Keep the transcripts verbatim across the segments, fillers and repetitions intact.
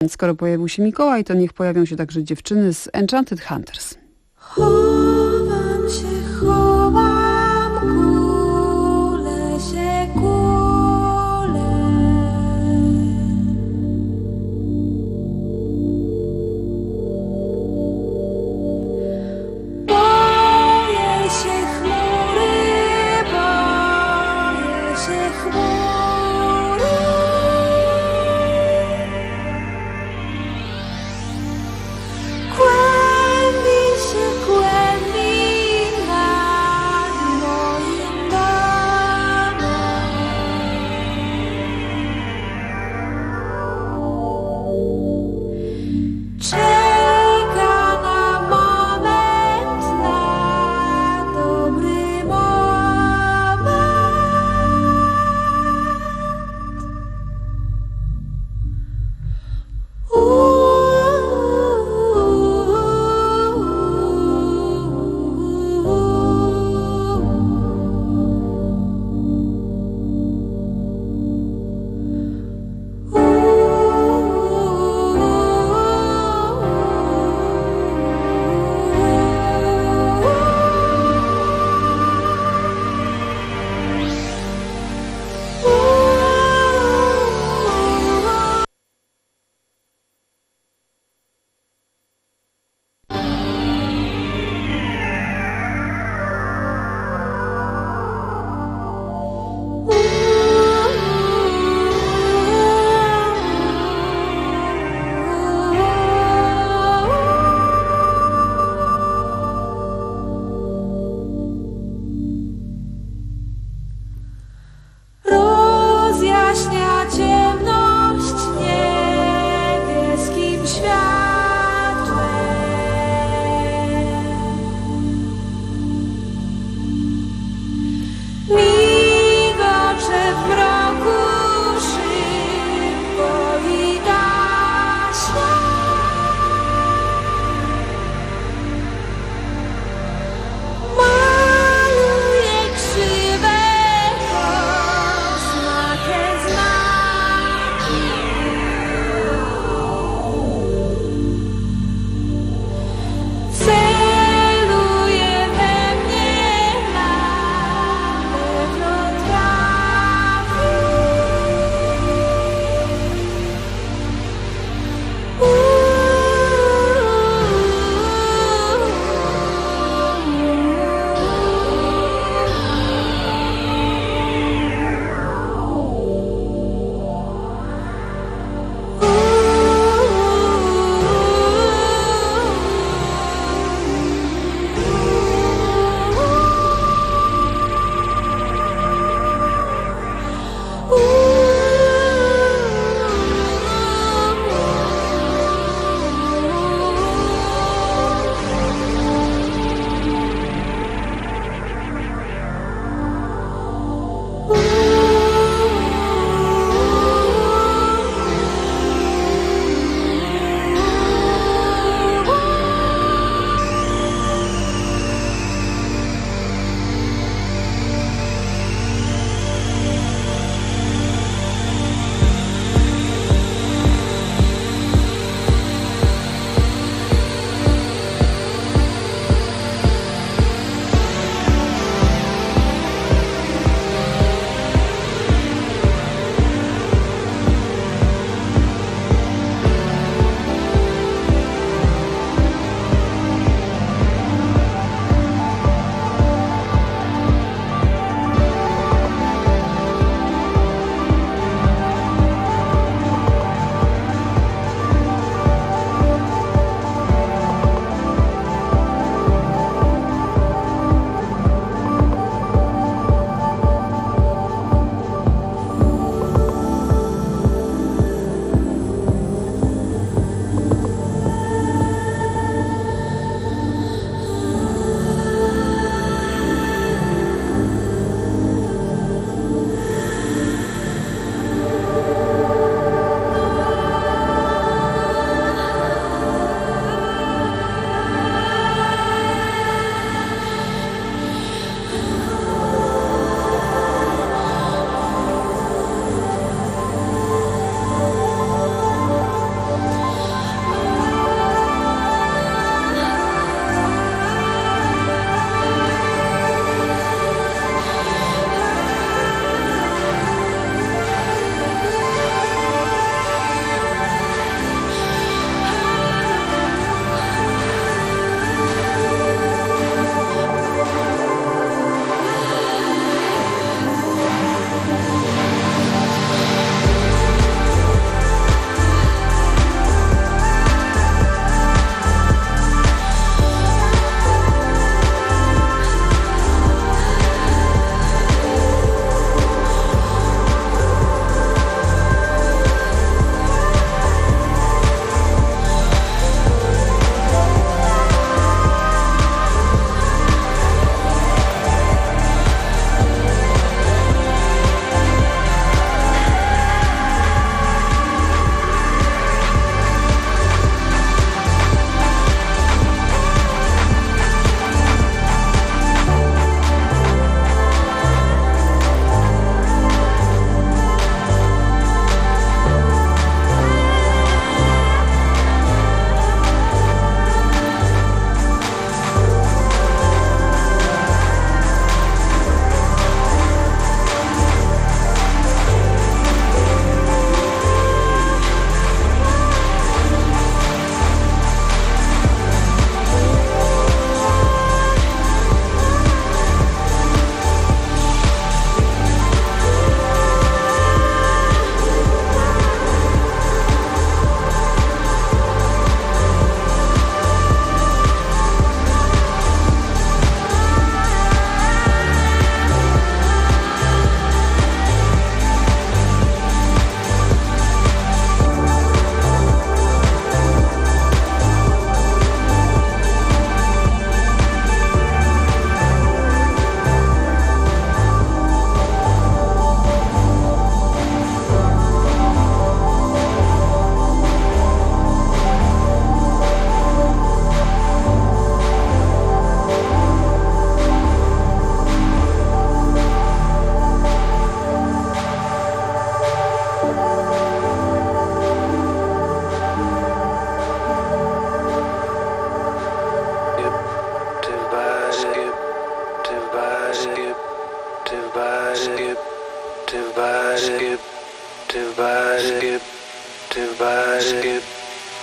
Skoro pojawił się Mikołaj, to niech pojawią się także dziewczyny z Enchanted Hunters. Chowam się, chowam, kulę się, kulę. Boję się chmury, boję się chmury. Kłębi się, kłębi na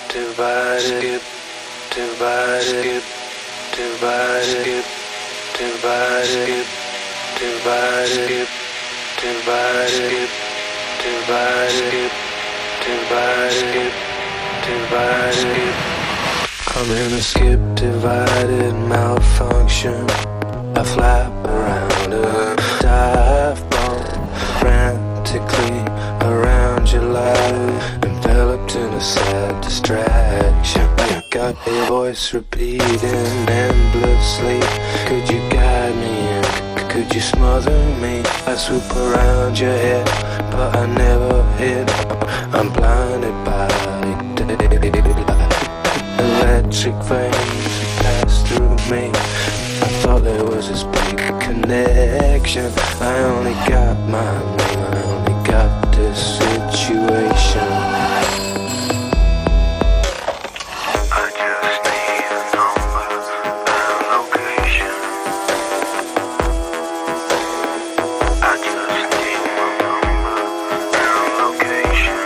divided, divided, divided, divided, divided, divided, divided, divided, divided. I'm in a skip divided malfunction. I flap around a dive bomb, frantically around your life, enveloped in a sad distraction. I got your voice repeating endlessly. Could you guide me in? Could you smother me? I swoop around your head, but I never hit. I'm blinded by electric veins pass through me. I thought there was this big connection. I only got my name, I only got this situation. I just need a number and location. I just need my number and location.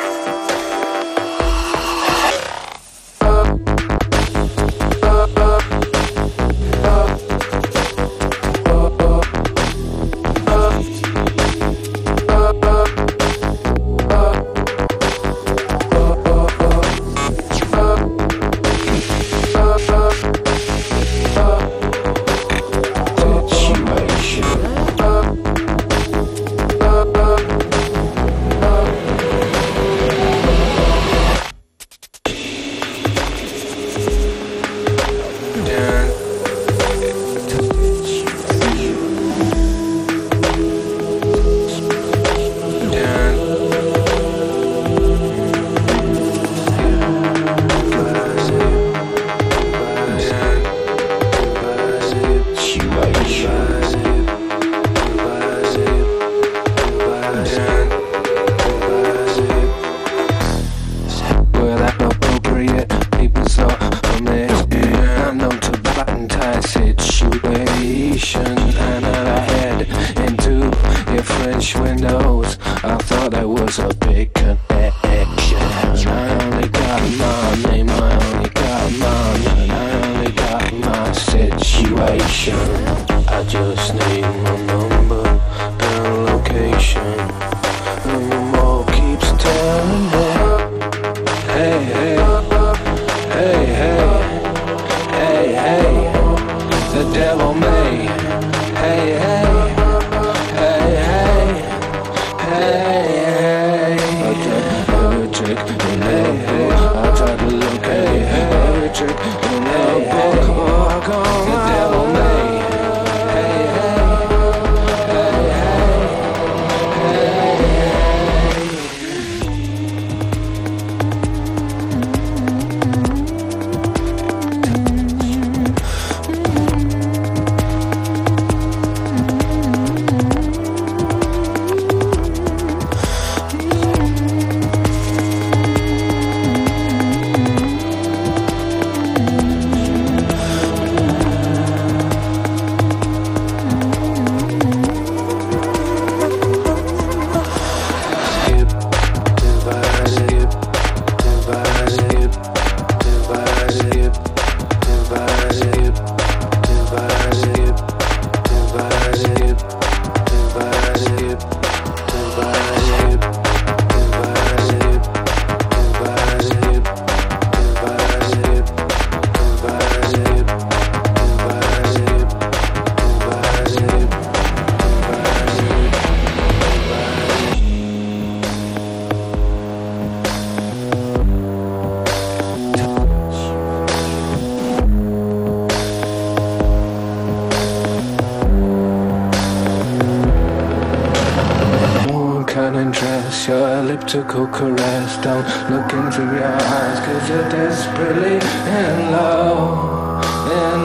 Elliptical caress, don't look into your eyes, cause you're desperately in love, in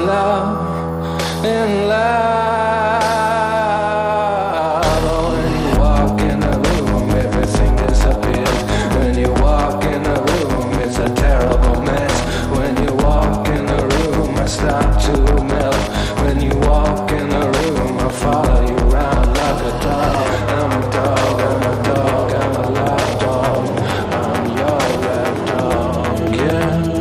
love, in love. Oh, when you walk in a room, everything disappears. When you walk in a room, it's a terrible mess. When you walk in a room, I start to melt. When you walk in a room, I follow you around like a dog. I'm a dog, I'm a dog, I'm a love dog. I'm your red dog, yeah.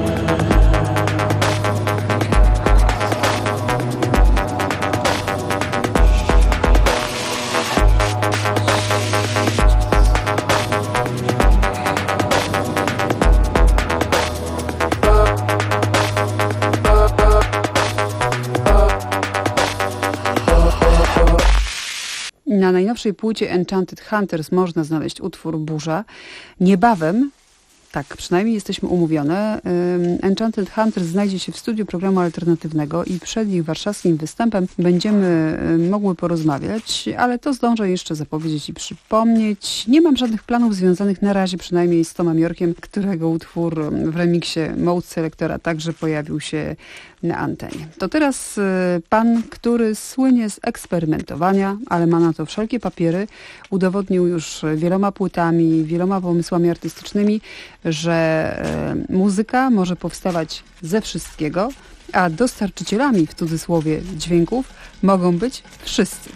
Na najnowszej płycie Enchanted Hunters można znaleźć utwór Burza. Niebawem, tak przynajmniej jesteśmy umówione, Enchanted Hunters znajdzie się w studiu programu alternatywnego i przed ich warszawskim występem będziemy mogły porozmawiać, ale to zdążę jeszcze zapowiedzieć i przypomnieć. Nie mam żadnych planów związanych na razie przynajmniej z Tomem Yorkiem, którego utwór w remiksie Mode Selectora także pojawił się na antenie. To teraz pan, który słynie z eksperymentowania, ale ma na to wszelkie papiery, udowodnił już wieloma płytami, wieloma pomysłami artystycznymi, że muzyka może powstawać ze wszystkiego, a dostarczycielami w cudzysłowie dźwięków mogą być wszyscy.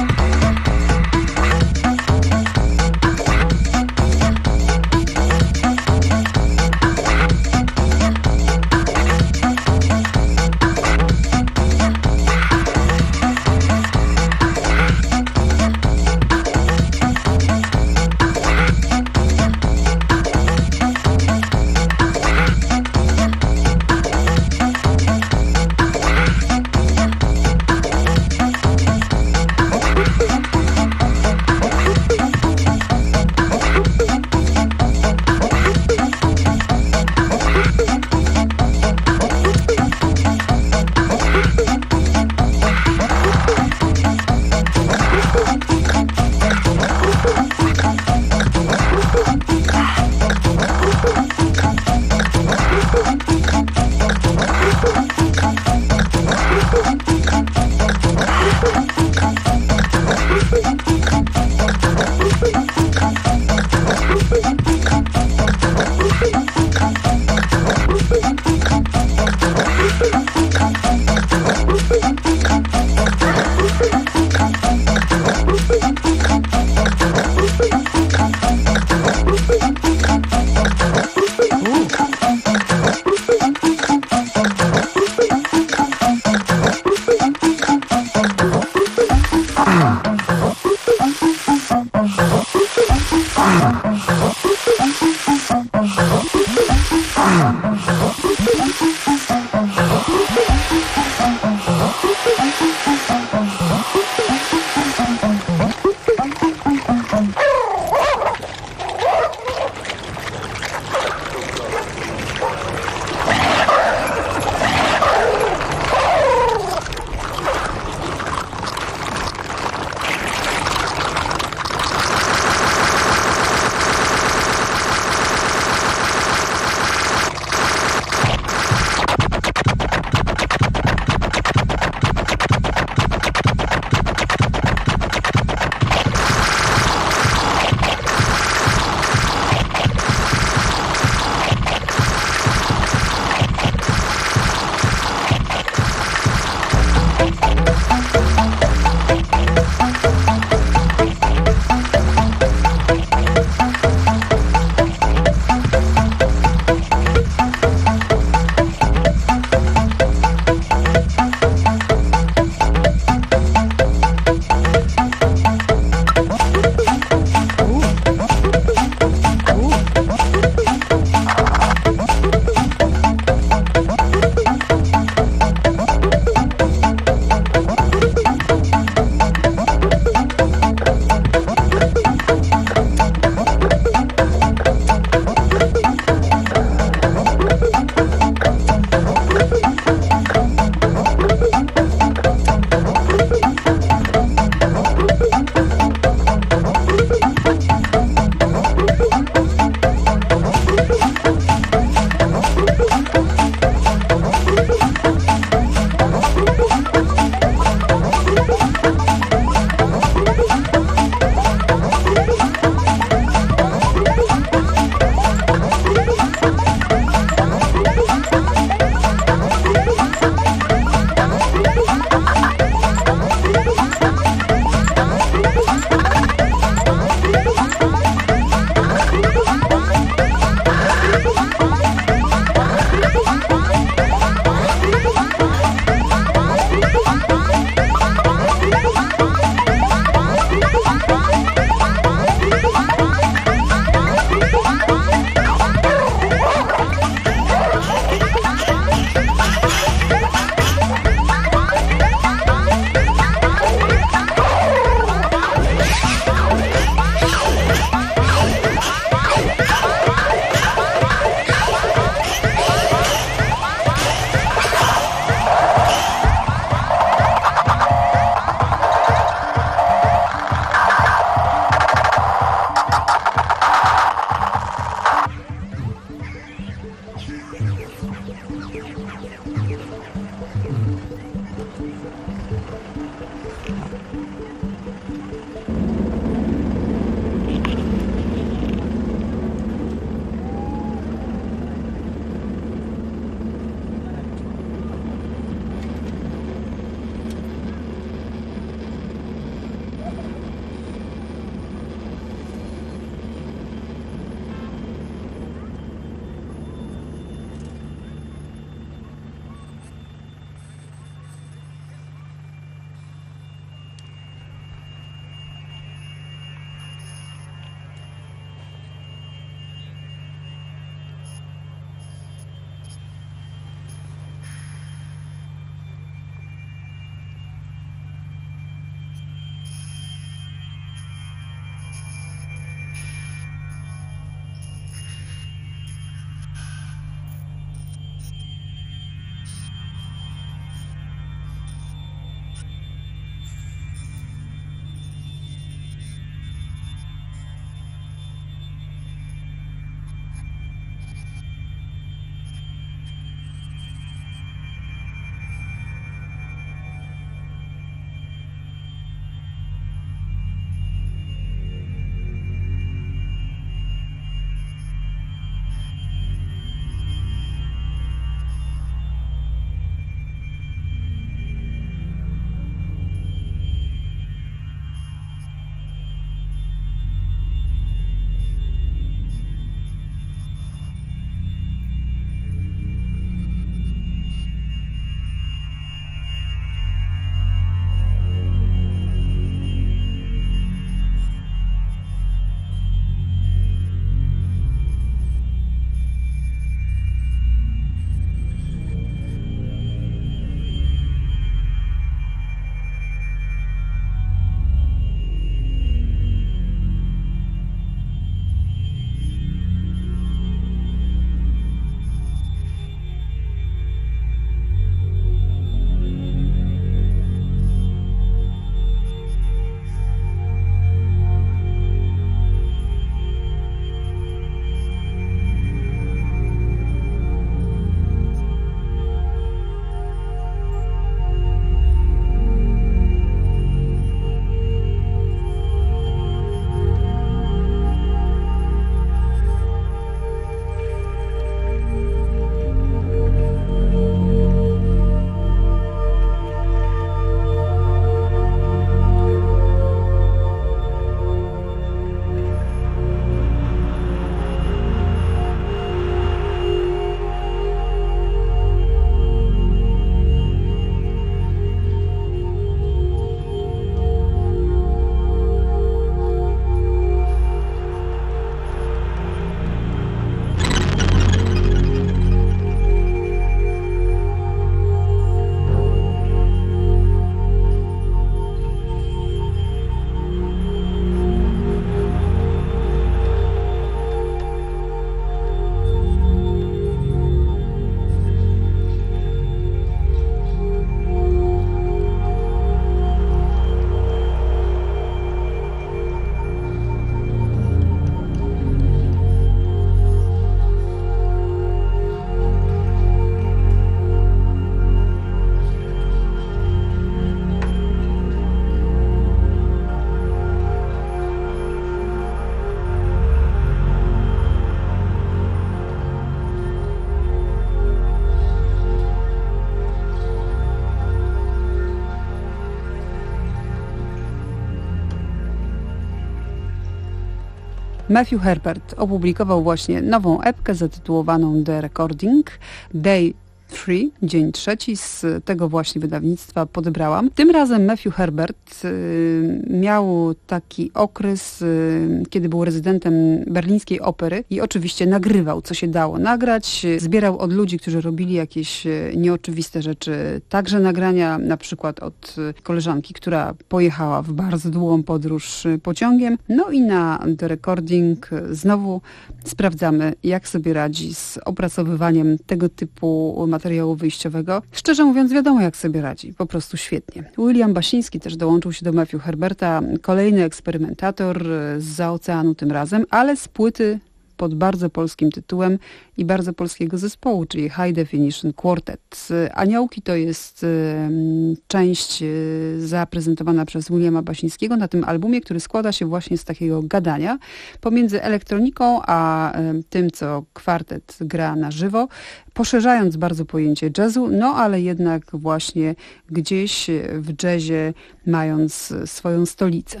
Matthew Herbert opublikował właśnie nową epkę zatytułowaną The Recording Day trzy, dzień trzeci, z tego właśnie wydawnictwa podebrałam. Tym razem Matthew Herbert y, miał taki okres, y, kiedy był rezydentem berlińskiej opery i oczywiście nagrywał, co się dało nagrać. Zbierał od ludzi, którzy robili jakieś y, nieoczywiste rzeczy, także nagrania na przykład od y, koleżanki, która pojechała w bardzo długą podróż y, pociągiem. No i na The Recording y, znowu sprawdzamy, jak sobie radzi z opracowywaniem tego typu materiału wyjściowego. Szczerze mówiąc, wiadomo, jak sobie radzi. Po prostu świetnie. William Basiński też dołączył się do Matthew Herberta. Kolejny eksperymentator zza oceanu tym razem, ale z płyty pod bardzo polskim tytułem i bardzo polskiego zespołu, czyli High Definition Quartet. Aniołki to jest y, część y, zaprezentowana przez Williama Basińskiego na tym albumie, który składa się właśnie z takiego gadania pomiędzy elektroniką a y, tym, co kwartet gra na żywo, poszerzając bardzo pojęcie jazzu, no ale jednak właśnie gdzieś w jazzie mając swoją stolicę.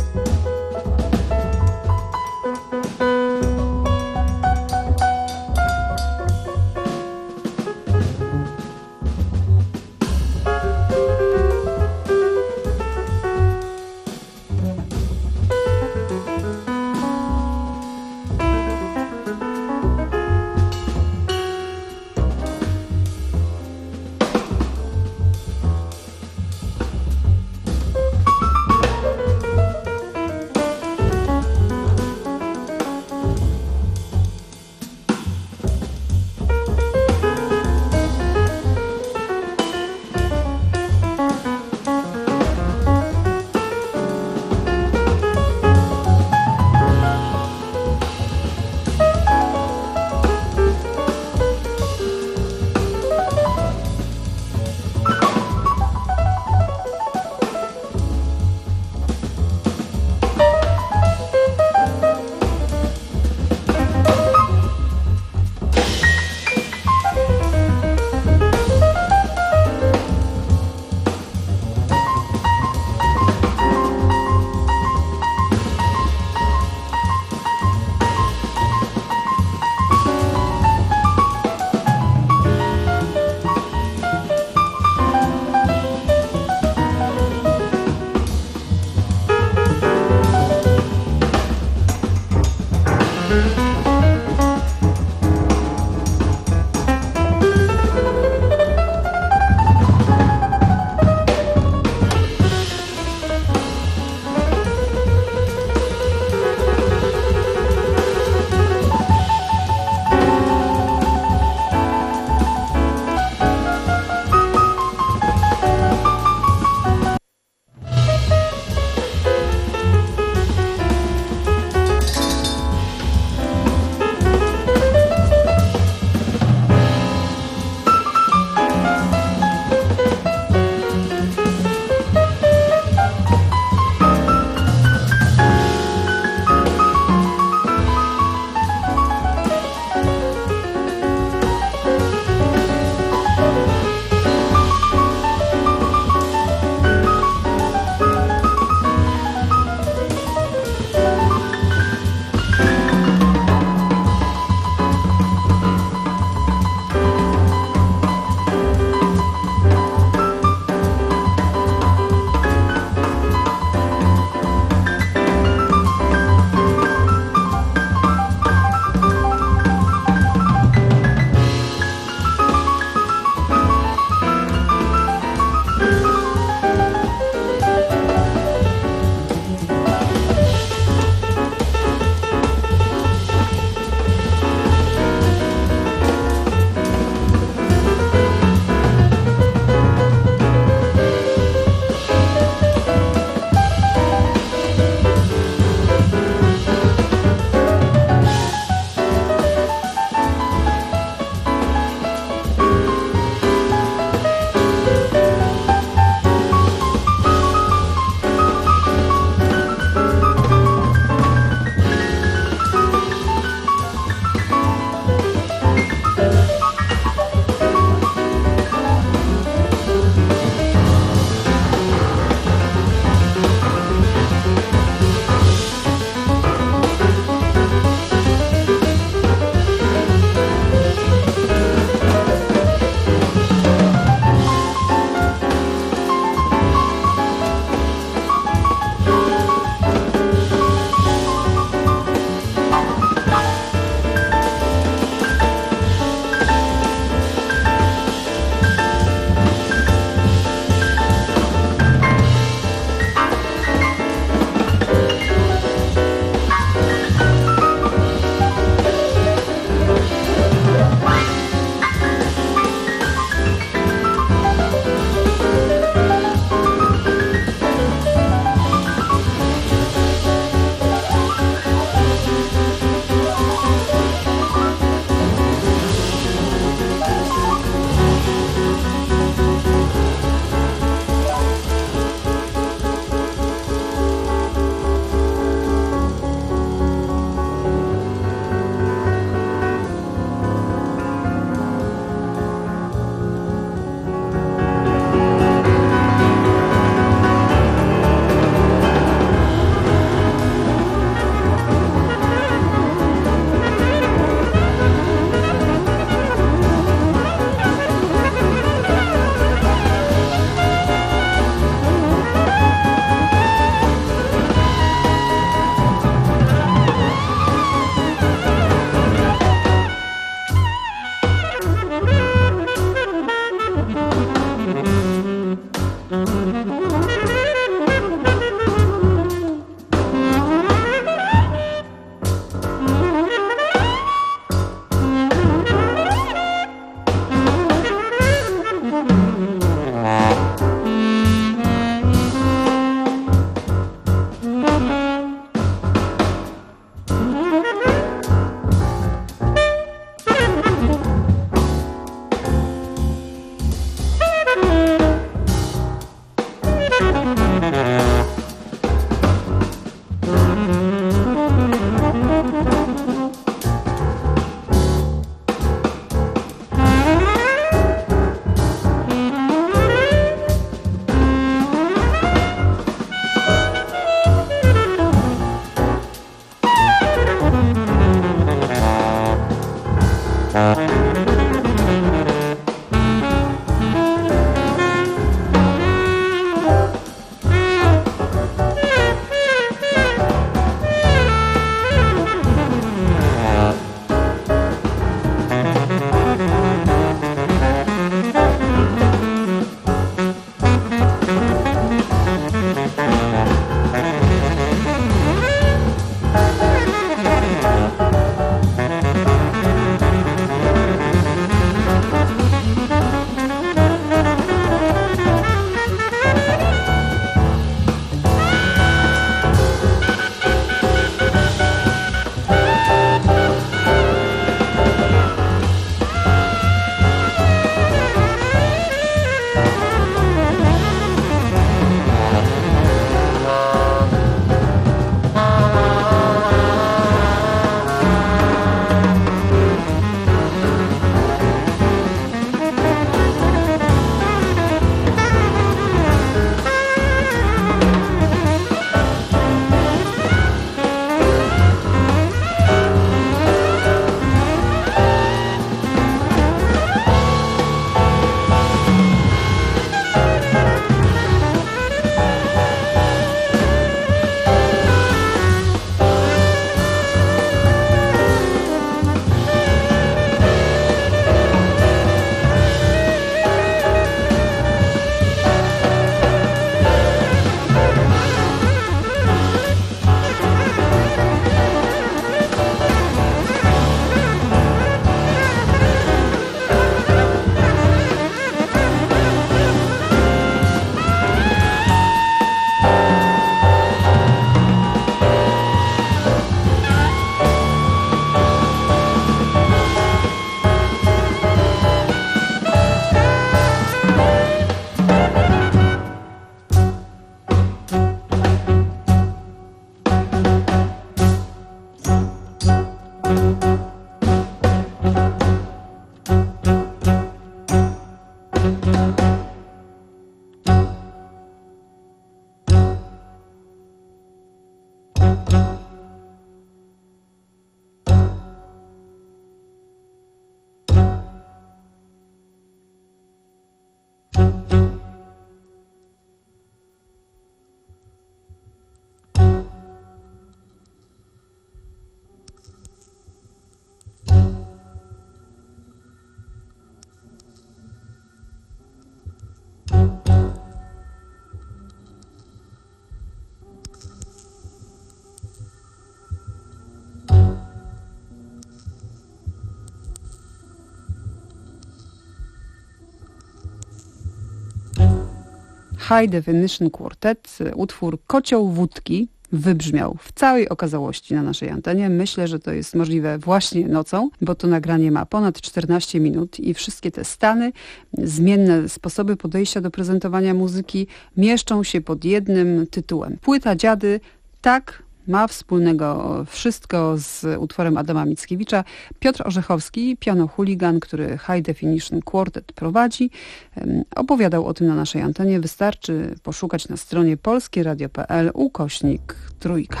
High Definition Quartet, utwór Kocioł Wódki, wybrzmiał w całej okazałości na naszej antenie. Myślę, że to jest możliwe właśnie nocą, bo to nagranie ma ponad czternaście minut i wszystkie te stany, zmienne sposoby podejścia do prezentowania muzyki mieszczą się pod jednym tytułem. Płyta Dziady, tak, ma wspólnego wszystko z utworem Adama Mickiewicza. Piotr Orzechowski, piano-chuligan, który High Definition Quartet prowadzi, opowiadał o tym na naszej antenie. Wystarczy poszukać na stronie polskieradio.pl ukośnik trójka.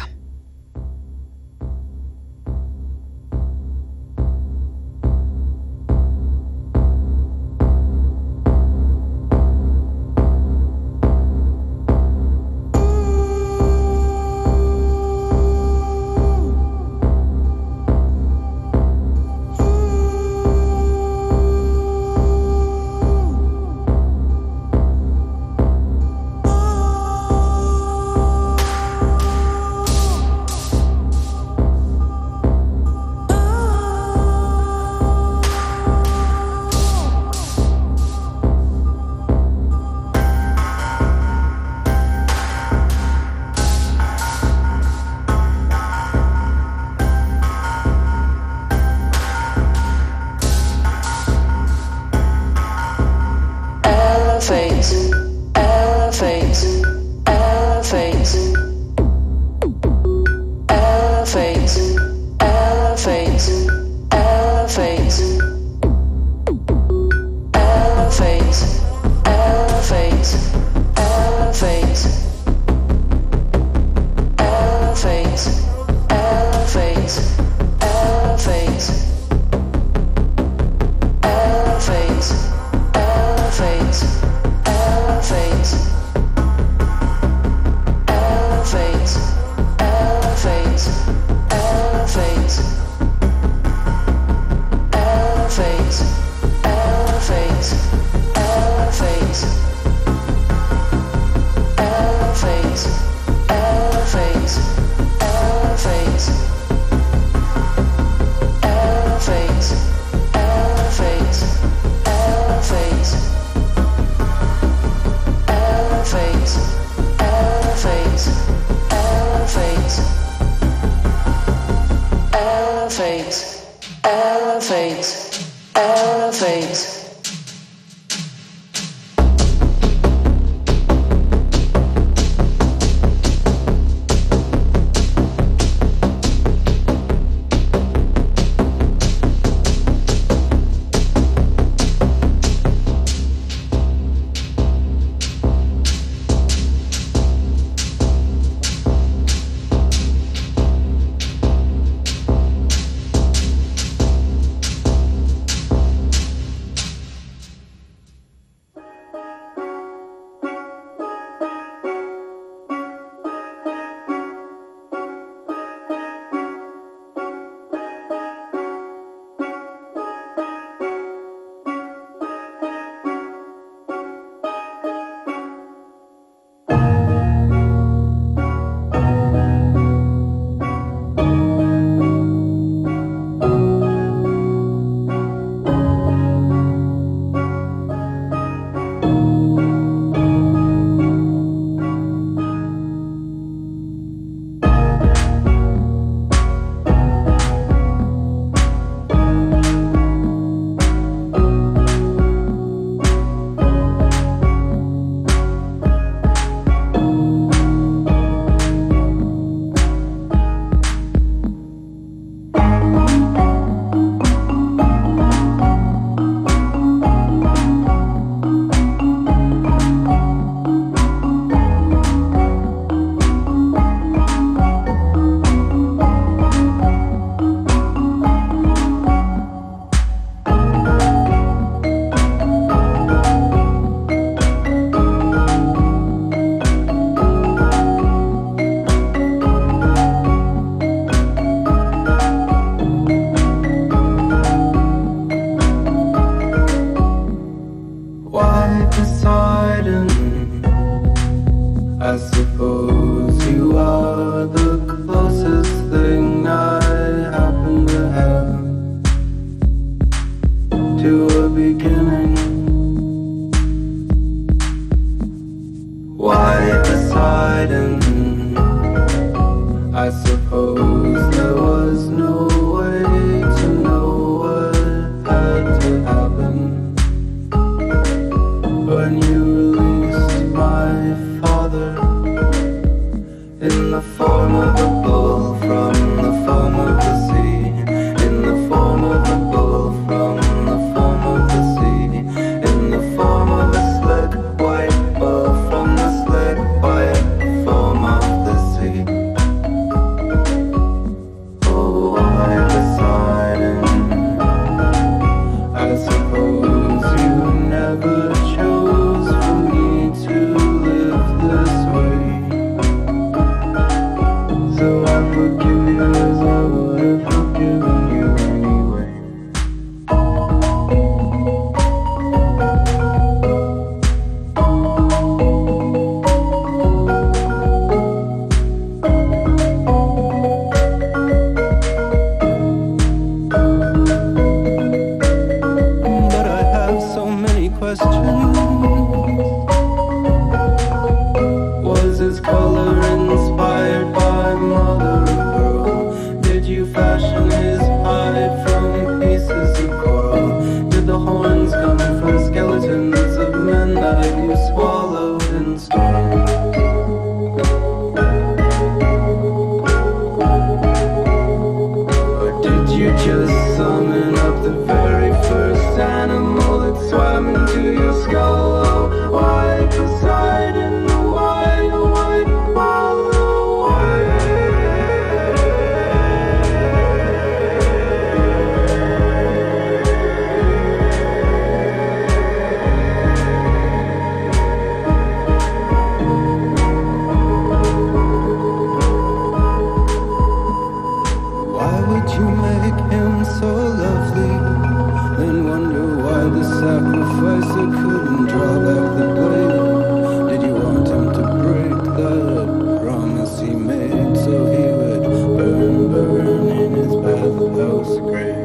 would you make him so lovely? Then wonder why the sacrificer couldn't draw back the blade. Did you want him to break that promise he made so he would burn, burn in his bathhouse grave?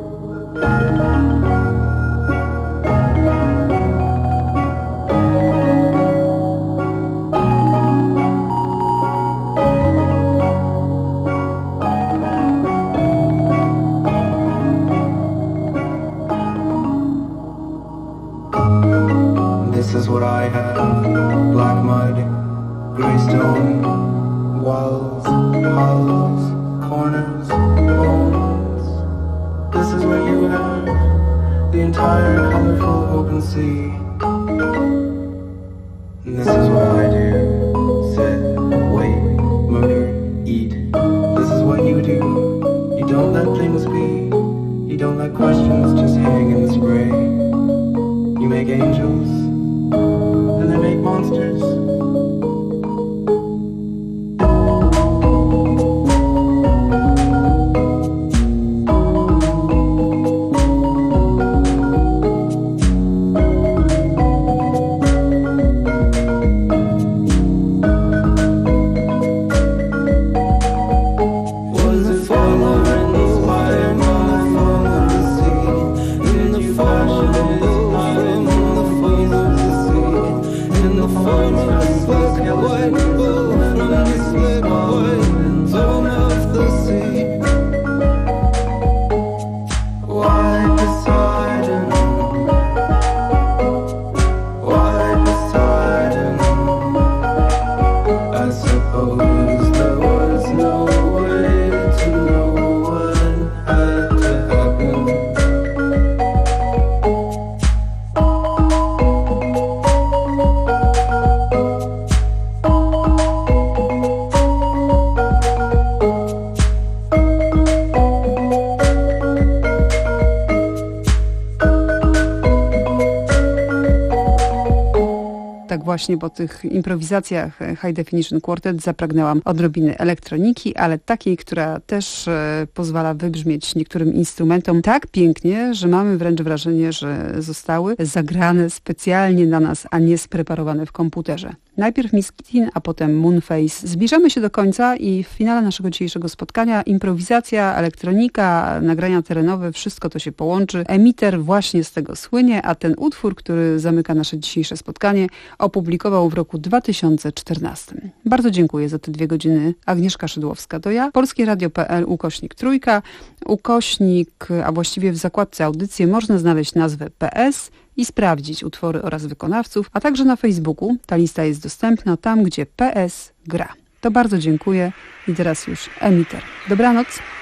This is what I have: black mud, grey stone, walls, halls, corners, bones. This is where you have the entire colorful open sea. And this is what I do: sit, wait, murder, eat. This is what you do. You don't let things be. You don't let questions just hang in the spray. You make angels, and they make monsters. Właśnie po tych improwizacjach High Definition Quartet zapragnęłam odrobiny elektroniki, ale takiej, która też e, pozwala wybrzmieć niektórym instrumentom tak pięknie, że mamy wręcz wrażenie, że zostały zagrane specjalnie na nas, a nie spreparowane w komputerze. Najpierw Miss Kittin, a potem Moonface. Zbliżamy się do końca i w finale naszego dzisiejszego spotkania improwizacja, elektronika, nagrania terenowe, wszystko to się połączy. Emiter właśnie z tego słynie, a ten utwór, który zamyka nasze dzisiejsze spotkanie, opublikował w roku dwa tysiące czternastym. Bardzo dziękuję za te dwie godziny. Agnieszka Szydłowska to ja. Polskie Radio kropka pe el ukośnik trójka, ukośnik, a właściwie w zakładce audycje można znaleźć nazwę P S i sprawdzić utwory oraz wykonawców, a także na Facebooku. Ta lista jest dostępna tam, gdzie P S gra. To bardzo dziękuję i teraz już Emiter. Dobranoc.